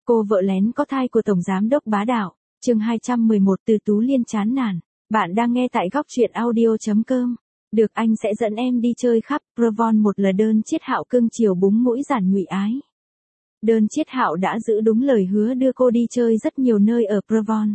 Cô vợ lén có thai của Tổng Giám đốc bá đạo. Chương 211 Từ Tú Liên chán nản. Bạn đang nghe tại góc truyện audio.com. Được, anh sẽ dẫn em đi chơi khắp Provence. Một là Đơn Chiết Hạo cưng chiều búng mũi Giản Nhụy Ái. Đơn Chiết Hạo đã giữ đúng lời hứa đưa cô đi chơi rất nhiều nơi ở Provence.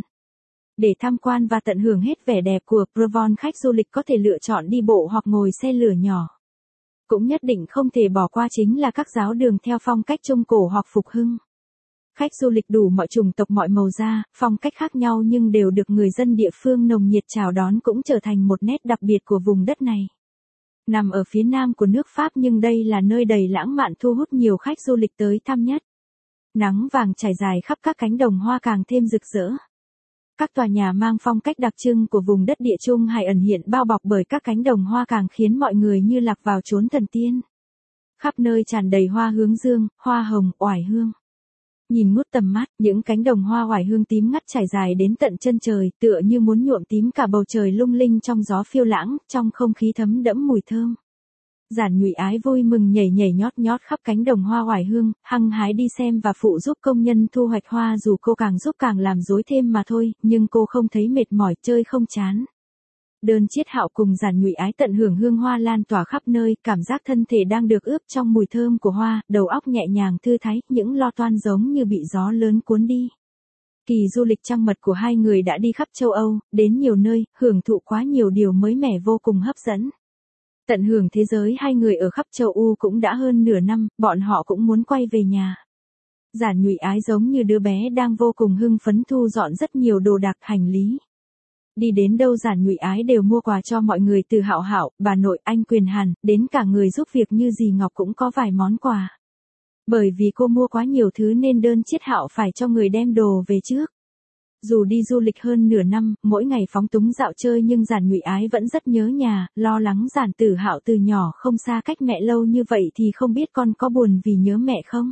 Để tham quan và tận hưởng hết vẻ đẹp của Provence, khách du lịch có thể lựa chọn đi bộ hoặc ngồi xe lửa nhỏ. Cũng nhất định không thể bỏ qua chính là các giáo đường theo phong cách Trung Cổ hoặc Phục Hưng. Khách du lịch đủ mọi chủng tộc mọi màu da, phong cách khác nhau nhưng đều được người dân địa phương nồng nhiệt chào đón, cũng trở thành một nét đặc biệt của vùng đất này. Nằm ở phía nam của nước Pháp nhưng đây là nơi đầy lãng mạn thu hút nhiều khách du lịch tới thăm nhất. Nắng vàng trải dài khắp các cánh đồng hoa càng thêm rực rỡ. Các tòa nhà mang phong cách đặc trưng của vùng đất Địa Trung Hải ẩn hiện bao bọc bởi các cánh đồng hoa càng khiến mọi người như lạc vào chốn thần tiên. Khắp nơi tràn đầy hoa hướng dương, hoa hồng, oải hương. Nhìn ngút tầm mắt, những cánh đồng hoa oải hương tím ngắt trải dài đến tận chân trời, tựa như muốn nhuộm tím cả bầu trời lung linh trong gió phiêu lãng, trong không khí thấm đẫm mùi thơm. Giản Nhụy Ái vui mừng nhảy nhảy nhót nhót khắp cánh đồng hoa oải hương, hăng hái đi xem và phụ giúp công nhân thu hoạch hoa, dù cô càng giúp càng làm rối thêm mà thôi, nhưng cô không thấy mệt mỏi, chơi không chán. Đơn Chiết Hạo cùng Giản Nhụy Ái tận hưởng hương hoa lan tỏa khắp nơi, cảm giác thân thể đang được ướp trong mùi thơm của hoa, đầu óc nhẹ nhàng thư thái, những lo toan giống như bị gió lớn cuốn đi. Kỳ du lịch trăng mật của hai người đã đi khắp châu Âu, đến nhiều nơi, hưởng thụ quá nhiều điều mới mẻ vô cùng hấp dẫn. Tận hưởng thế giới hai người ở khắp châu Âu cũng đã hơn nửa năm, bọn họ cũng muốn quay về nhà. Giản Nhụy Ái giống như đứa bé đang vô cùng hưng phấn thu dọn rất nhiều đồ đạc hành lý. Đi đến đâu Giản Nhụy Ái đều mua quà cho mọi người, từ Hạo Hạo, bà nội, anh Quyền Hàn, đến cả người giúp việc như dì Ngọc cũng có vài món quà. Bởi vì cô mua quá nhiều thứ nên Đơn Chiết Hạo phải cho người đem đồ về trước. Dù đi du lịch hơn nửa năm, mỗi ngày phóng túng dạo chơi nhưng Giản Nhụy Ái vẫn rất nhớ nhà, lo lắng Giản Tử Hạo từ nhỏ không xa cách mẹ lâu như vậy thì không biết con có buồn vì nhớ mẹ không.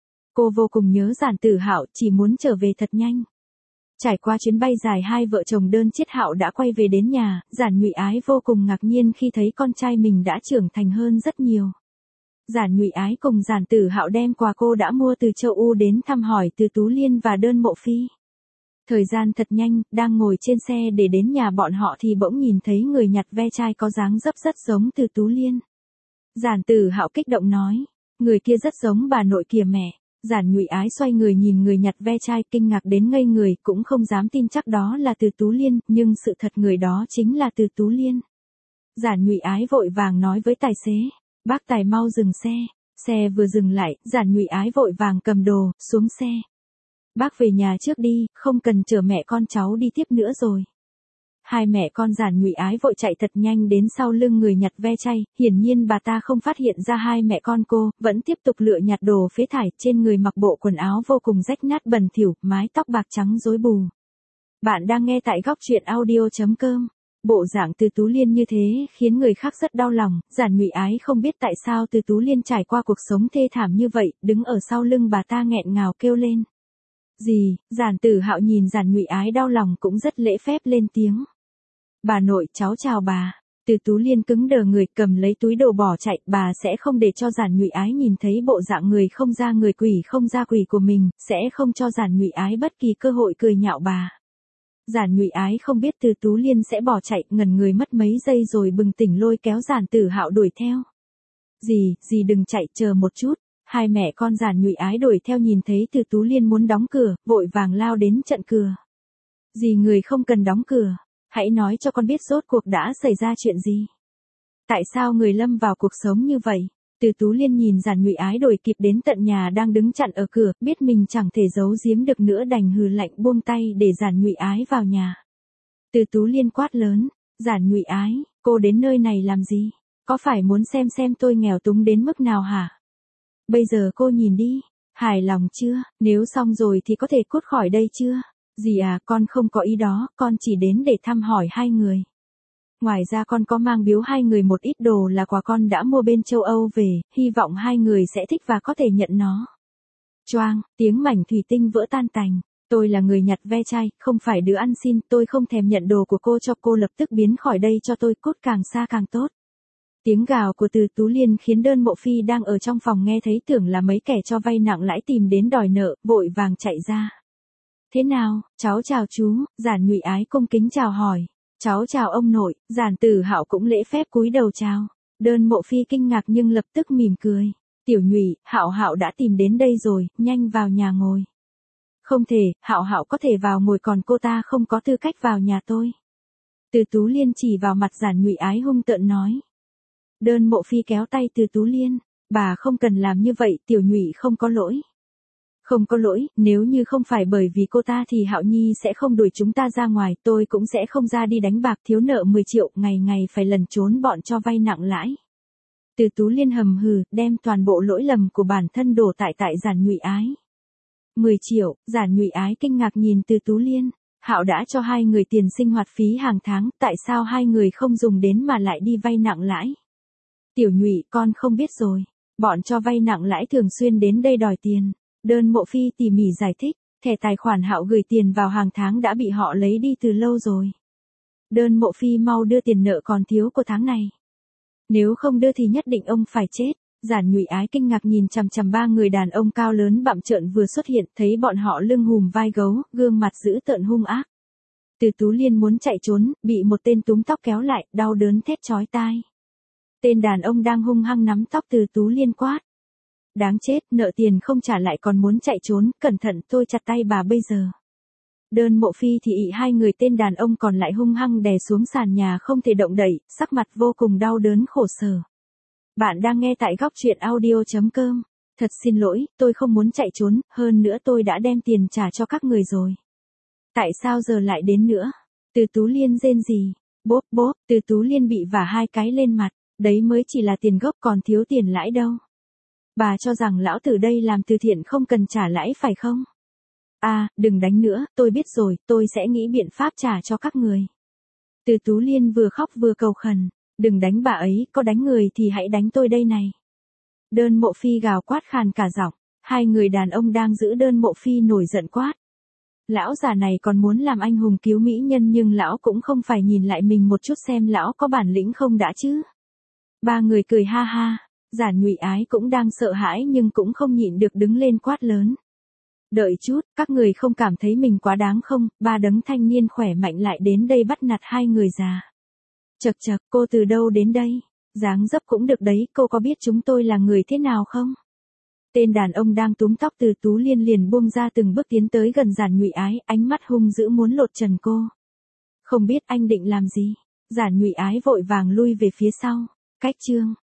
Cô vô cùng nhớ Giản Tử Hạo, chỉ muốn trở về thật nhanh. Trải qua chuyến bay dài, hai vợ chồng Đơn Chiết Hạo đã quay về đến nhà, Giản Nhụy Ái vô cùng ngạc nhiên khi thấy con trai mình đã trưởng thành hơn rất nhiều. Giản Nhụy Ái cùng Giản Tử Hạo đem quà cô đã mua từ châu Âu đến thăm hỏi Từ Tú Liên và Đơn Mộ Phi. Thời gian thật nhanh, đang ngồi trên xe để đến nhà bọn họ thì bỗng nhìn thấy người nhặt ve chai có dáng dấp rất giống Từ Tú Liên. Giản Tử Hạo kích động nói, người kia rất giống bà nội kìa mẹ. Giản Nhụy Ái xoay người nhìn người nhặt ve chai, kinh ngạc đến ngây người, cũng không dám tin chắc đó là Từ Tú Liên, nhưng sự thật người đó chính là Từ Tú Liên. Giản Nhụy Ái vội vàng nói với tài xế, bác tài mau dừng xe. Xe vừa dừng lại, Giản Nhụy Ái vội vàng cầm đồ, xuống xe. Bác về nhà trước đi, không cần chở mẹ con cháu đi tiếp nữa rồi. Hai mẹ con Giản Nhụy Ái vội chạy thật nhanh đến sau lưng người nhặt ve chai, hiển nhiên bà ta không phát hiện ra hai mẹ con cô, vẫn tiếp tục lựa nhặt đồ phế thải, trên người mặc bộ quần áo vô cùng rách nát bẩn thỉu, mái tóc bạc trắng rối bù. Bạn đang nghe tại góc truyện audio.com. Bộ dạng Từ Tú Liên như thế khiến người khác rất đau lòng, Giản Nhụy Ái không biết tại sao Từ Tú Liên trải qua cuộc sống thê thảm như vậy, đứng ở sau lưng bà ta nghẹn ngào kêu lên. Dì, Giản Tử Hạo nhìn Giản Nhụy Ái đau lòng cũng rất lễ phép lên tiếng. Bà nội, cháu chào bà. Từ Tú Liên cứng đờ người, cầm lấy túi đồ bỏ chạy, bà sẽ không để cho Giản Nhụy Ái nhìn thấy bộ dạng người không ra người quỷ không ra quỷ của mình, sẽ không cho Giản Nhụy Ái bất kỳ cơ hội cười nhạo bà. Giản Nhụy Ái không biết Từ Tú Liên sẽ bỏ chạy, ngẩn người mất mấy giây rồi bừng tỉnh lôi kéo Giản Tử Hạo đuổi theo. Dì đừng chạy, chờ một chút. Hai mẹ con Giản Nhụy Ái đuổi theo nhìn thấy Từ Tú Liên muốn đóng cửa, vội vàng lao đến chặn cửa. Dì, người không cần đóng cửa. Hãy nói cho con biết rốt cuộc đã xảy ra chuyện gì. Tại sao người lâm vào cuộc sống như vậy? Từ Tú Liên nhìn Giản Nhụy Ái đuổi kịp đến tận nhà đang đứng chặn ở cửa, biết mình chẳng thể giấu giếm được nữa đành hừ lạnh buông tay để Giản Nhụy Ái vào nhà. Từ Tú Liên quát lớn, Giản Nhụy Ái, cô đến nơi này làm gì? Có phải muốn xem tôi nghèo túng đến mức nào hả? Bây giờ cô nhìn đi, hài lòng chưa? Nếu xong rồi thì có thể cút khỏi đây chưa? Dì à, con không có ý đó, con chỉ đến để thăm hỏi hai người. Ngoài ra con có mang biếu hai người một ít đồ là quà con đã mua bên châu Âu về, hy vọng hai người sẽ thích và có thể nhận nó. Choang, tiếng mảnh thủy tinh vỡ tan tành. Tôi là người nhặt ve chai, không phải đứa ăn xin, tôi không thèm nhận đồ của cô, cho cô lập tức biến khỏi đây cho tôi, cút càng xa càng tốt. Tiếng gào của Từ Tú Liên khiến Đơn Mộ Phi đang ở trong phòng nghe thấy tưởng là mấy kẻ cho vay nặng lãi tìm đến đòi nợ, vội vàng chạy ra. Thế nào, cháu chào chú, Giản Nhụy Ái cung kính chào hỏi. Cháu chào ông nội, Giản Tử Hạo cũng lễ phép cúi đầu chào. Đơn Mộ Phi kinh ngạc nhưng lập tức mỉm cười. Tiểu Nhụy, Hạo Hạo đã tìm đến đây rồi, nhanh vào nhà ngồi. Không thể, Hạo Hạo có thể vào ngồi còn cô ta không có tư cách vào nhà tôi. Từ Tú Liên chỉ vào mặt Giản Nhụy Ái hung tợn nói. Đơn Mộ Phi kéo tay Từ Tú Liên, bà không cần làm như vậy, Tiểu Nhụy không có lỗi. Không có lỗi, nếu như không phải bởi vì cô ta thì Hạo Nhi sẽ không đuổi chúng ta ra ngoài, tôi cũng sẽ không ra đi đánh bạc thiếu nợ 10 triệu, ngày ngày phải lẩn trốn bọn cho vay nặng lãi. Từ Tú Liên hầm hừ, đem toàn bộ lỗi lầm của bản thân đổ tại Giản Nhụy Ái. 10 triệu, Giản Nhụy Ái kinh ngạc nhìn Từ Tú Liên, Hạo đã cho hai người tiền sinh hoạt phí hàng tháng, tại sao hai người không dùng đến mà lại đi vay nặng lãi? Tiểu Nhụy, con không biết rồi, bọn cho vay nặng lãi thường xuyên đến đây đòi tiền. Đơn Mộ Phi tỉ mỉ giải thích, thẻ tài khoản Hạo gửi tiền vào hàng tháng đã bị họ lấy đi từ lâu rồi. Đơn Mộ Phi mau đưa tiền nợ còn thiếu của tháng này. Nếu không đưa thì nhất định ông phải chết. Giản Nhụy Ái kinh ngạc nhìn chằm chằm ba người đàn ông cao lớn bặm trợn vừa xuất hiện, thấy bọn họ lưng hùm vai gấu, gương mặt dữ tợn hung ác. Từ Tú Liên muốn chạy trốn, bị một tên túm tóc kéo lại, đau đớn thét chói tai. Tên đàn ông đang hung hăng nắm tóc Từ Tú Liên quát. Đáng chết, nợ tiền không trả lại còn muốn chạy trốn, cẩn thận tôi chặt tay bà bây giờ. Đơn Mộ Phi thì ị hai người tên đàn ông còn lại hung hăng đè xuống sàn nhà không thể động đậy, sắc mặt vô cùng đau đớn khổ sở. Bạn đang nghe tại góc truyện audio.com. Thật xin lỗi, tôi không muốn chạy trốn, hơn nữa tôi đã đem tiền trả cho các người rồi. Tại sao giờ lại đến nữa? Từ Tú Liên rên rỉ. Bốp bốp, Từ Tú Liên bị vả hai cái lên mặt, đấy mới chỉ là tiền gốc còn thiếu tiền lãi đâu. Bà cho rằng lão tử đây làm từ thiện không cần trả lãi phải không? À, đừng đánh nữa, tôi biết rồi, tôi sẽ nghĩ biện pháp trả cho các người. Từ Tú Liên vừa khóc vừa cầu khẩn, đừng đánh bà ấy, có đánh người thì hãy đánh tôi đây này. Đơn Mộ Phi gào quát khàn cả giọng, hai người đàn ông đang giữ Đơn Mộ Phi nổi giận quát. Lão già này còn muốn làm anh hùng cứu mỹ nhân nhưng lão cũng không phải nhìn lại mình một chút xem lão có bản lĩnh không đã chứ. Ba người cười ha ha. Giản Nhụy Ái cũng đang sợ hãi nhưng cũng không nhịn được đứng lên quát lớn. Đợi chút, các người không cảm thấy mình quá đáng không? Ba đấng thanh niên khỏe mạnh lại đến đây bắt nạt hai người già. Chậc chậc, cô từ đâu đến đây? Dáng dấp cũng được đấy, cô có biết chúng tôi là người thế nào không? Tên đàn ông đang túm tóc Từ Tú Liên liền buông ra từng bước tiến tới gần Giản Nhụy Ái, ánh mắt hung dữ muốn lột trần cô. Không biết anh định làm gì? Giản Nhụy Ái vội vàng lui về phía sau. Cách chương